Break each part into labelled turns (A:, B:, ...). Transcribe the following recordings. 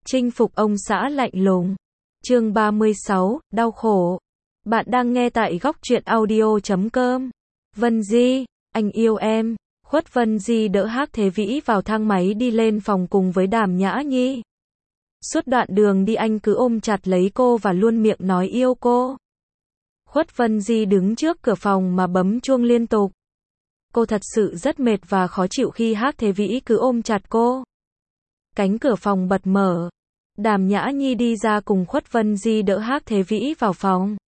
A: Chinh phục ông xã lạnh lùng. Chương 36, đau khổ. Bạn đang nghe tại góc truyện audio.com. Vân Di, anh yêu em. Khuất Vân Di đỡ Hắc Thế Vĩ vào thang máy đi lên phòng cùng với Đàm Nhã Nhi. Suốt đoạn đường đi anh cứ ôm chặt lấy cô và luôn miệng nói yêu cô. Khuất Vân Di đứng trước cửa phòng mà bấm chuông liên tục. Cô thật sự rất mệt và khó chịu khi Hắc Thế Vĩ cứ ôm chặt cô. Cánh cửa phòng bật mở. Đàm Nhã Nhi đi ra cùng Khuất Vân Di đỡ Hắc Thế Vĩ vào phòng.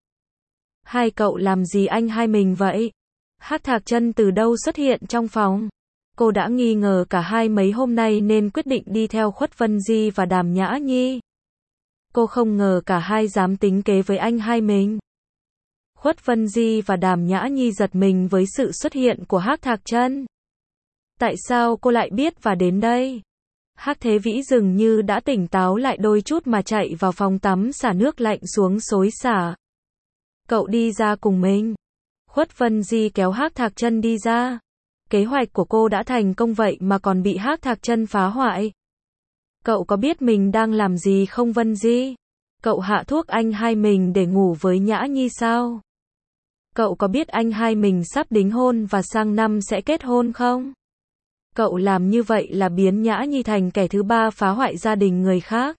A: Hai cậu làm gì anh hai mình vậy? Hắc Thạc Chân từ đâu xuất hiện trong phòng? Cô đã nghi ngờ cả hai mấy hôm nay nên quyết định đi theo Khuất Vân Di và Đàm Nhã Nhi. Cô không ngờ cả hai dám tính kế với anh hai mình. Khuất Vân Di và Đàm Nhã Nhi giật mình với sự xuất hiện của Hắc Thạc Chân. Tại sao cô lại biết và đến đây? Hắc Thế Vĩ dường như đã tỉnh táo lại đôi chút mà chạy vào phòng tắm xả nước lạnh xuống xối xả. Cậu đi ra cùng mình. Khuất Vân Di kéo Hắc Thạc Chân đi ra. Kế hoạch của cô đã thành công vậy mà còn bị Hắc Thạc Chân phá hoại. Cậu có biết mình đang làm gì không Vân Di? Cậu hạ thuốc anh hai mình để ngủ với Nhã Nhi sao? Cậu có biết anh hai mình sắp đính hôn và sang năm sẽ kết hôn không? Cậu làm như vậy là biến Nhã Nhi thành kẻ thứ ba phá hoại gia đình người khác.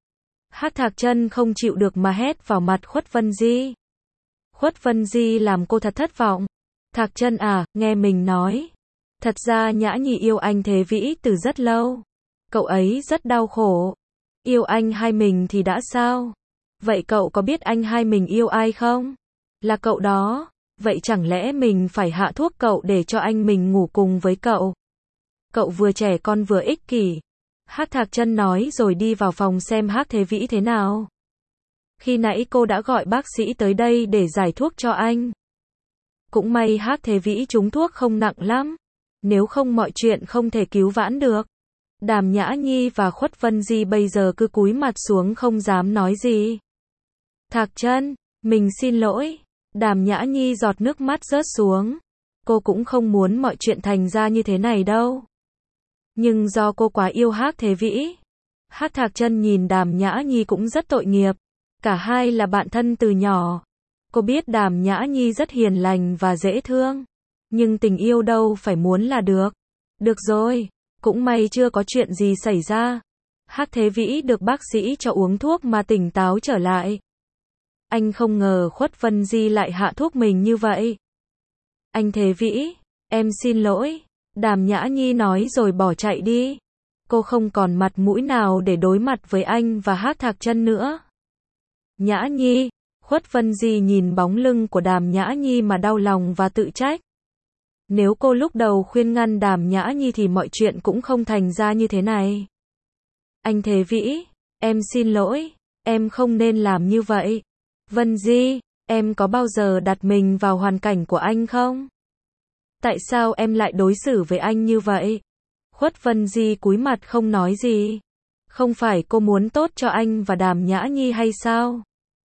A: Hắc Thạc Chân không chịu được mà hét vào mặt Khuất Vân Di. Khuất Vân Di làm cô thật thất vọng. Thạc Chân à, nghe mình nói. Thật ra Nhã Nhi yêu anh Thế Vĩ từ rất lâu. Cậu ấy rất đau khổ. Yêu anh hai mình thì đã sao? Vậy cậu có biết anh hai mình yêu ai không? Là cậu đó. Vậy chẳng lẽ mình phải hạ thuốc cậu để cho anh mình ngủ cùng với cậu? Cậu vừa trẻ con vừa ích kỷ. Hắc Thạc Chân nói rồi đi vào phòng xem Hắc Thế Vĩ thế nào. Khi nãy cô đã gọi bác sĩ tới đây để giải thuốc cho anh. Cũng may Hắc Thế Vĩ trúng thuốc không nặng lắm. Nếu không mọi chuyện không thể cứu vãn được. Đàm Nhã Nhi và Khuất Vân Di bây giờ cứ cúi mặt xuống không dám nói gì. Thạc Chân, mình xin lỗi. Đàm Nhã Nhi giọt nước mắt rớt xuống. Cô cũng không muốn mọi chuyện thành ra như thế này đâu. Nhưng do cô quá yêu Hắc Thế Vĩ. Hắc Thạc Chân nhìn Đàm Nhã Nhi cũng rất tội nghiệp. Cả hai là bạn thân từ nhỏ. Cô biết Đàm Nhã Nhi rất hiền lành và dễ thương. Nhưng tình yêu đâu phải muốn là được. Được rồi, cũng may chưa có chuyện gì xảy ra. Hắc Thế Vĩ được bác sĩ cho uống thuốc mà tỉnh táo trở lại. Anh không ngờ Khuất Vân Di lại hạ thuốc mình như vậy. Anh Thế Vĩ, em xin lỗi. Đàm Nhã Nhi nói rồi bỏ chạy đi. Cô không còn mặt mũi nào để đối mặt với anh và Hắc Thạc Chân nữa. Nhã Nhi, Khuất Vân Di nhìn bóng lưng của Đàm Nhã Nhi mà đau lòng và tự trách. Nếu cô lúc đầu khuyên ngăn Đàm Nhã Nhi thì mọi chuyện cũng không thành ra như thế này. Anh Thế Vĩ, em xin lỗi, em không nên làm như vậy. Vân Di, em có bao giờ đặt mình vào hoàn cảnh của anh không? Tại sao em lại đối xử với anh như vậy? Khuất Vân Di cúi mặt không nói gì. Không phải cô muốn tốt cho anh và Đàm Nhã Nhi hay sao?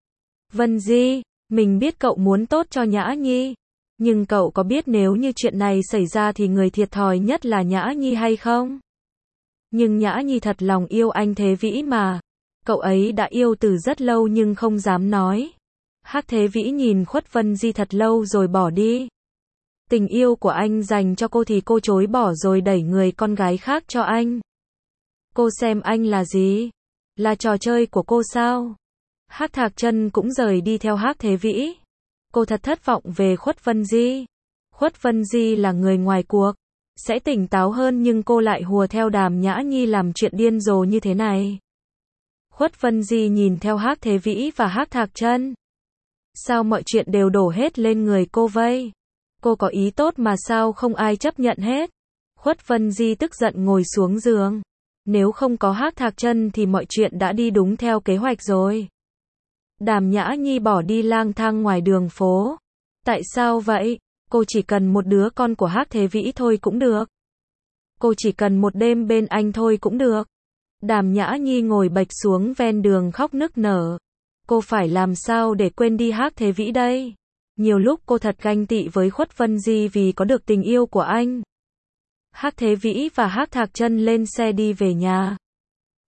A: Vân Di, mình biết cậu muốn tốt cho Nhã Nhi. Nhưng cậu có biết nếu như chuyện này xảy ra thì người thiệt thòi nhất là Nhã Nhi hay không? Nhưng Nhã Nhi thật lòng yêu anh Thế Vĩ mà. Cậu ấy đã yêu từ rất lâu nhưng không dám nói. Hắc Thế Vĩ nhìn Khuất Vân Di thật lâu rồi bỏ đi. Tình yêu của anh dành cho cô thì cô chối bỏ rồi đẩy người con gái khác cho anh. Cô xem anh là gì? Là trò chơi của cô sao? Hắc Thạc Chân cũng rời đi theo Hắc Thế Vĩ. Cô thật thất vọng về Khuất Vân Di. Khuất Vân Di là người ngoài cuộc, sẽ tỉnh táo hơn nhưng cô lại hùa theo Đàm Nhã Nhi làm chuyện điên rồ như thế này. Khuất Vân Di nhìn theo Hắc Thế Vĩ và Hắc Thạc Chân. Sao mọi chuyện đều đổ hết lên người cô vậy? Cô có ý tốt mà sao không ai chấp nhận hết? Khuất Vân Di tức giận ngồi xuống giường. Nếu không có Hắc Thạc Chân thì mọi chuyện đã đi đúng theo kế hoạch rồi. Đàm Nhã Nhi bỏ đi lang thang ngoài đường phố. Tại sao vậy? Cô chỉ cần một đứa con của Hắc Thế Vĩ thôi cũng được. Cô chỉ cần một đêm bên anh thôi cũng được. Đàm Nhã Nhi ngồi bệt xuống ven đường khóc nức nở. Cô phải làm sao để quên đi Hắc Thế Vĩ đây? Nhiều lúc cô thật ganh tị với Khuất Vân Di vì có được tình yêu của anh. Hắc Thế Vĩ và Hắc Thạc Chân lên xe đi về nhà.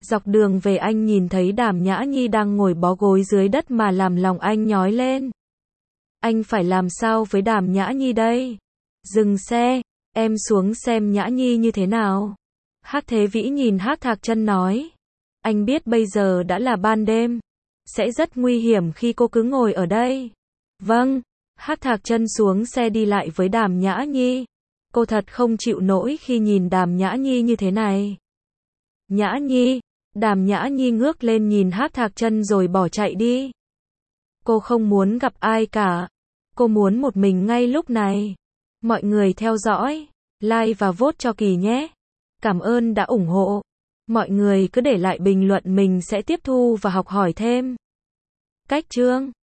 A: Dọc đường về anh nhìn thấy Đàm Nhã Nhi đang ngồi bó gối dưới đất mà làm lòng anh nhói lên. Anh phải làm sao với Đàm Nhã Nhi đây? Dừng xe, em xuống xem Nhã Nhi như thế nào. Hắc Thế Vĩ nhìn Hắc Thạc Chân nói. Anh biết bây giờ đã là ban đêm. Sẽ rất nguy hiểm khi cô cứ ngồi ở đây. Vâng. Hắc Thạc Chân xuống xe đi lại với Đàm Nhã Nhi. Cô thật không chịu nổi khi nhìn Đàm Nhã Nhi như thế này. Nhã Nhi. Đàm Nhã Nhi ngước lên nhìn Hắc Thạc Chân rồi bỏ chạy đi. Cô không muốn gặp ai cả. Cô muốn một mình ngay lúc này. Mọi người theo dõi, like và vote cho Kỳ nhé. Cảm ơn đã ủng hộ. Mọi người cứ để lại bình luận, mình sẽ tiếp thu và học hỏi thêm. Cách chương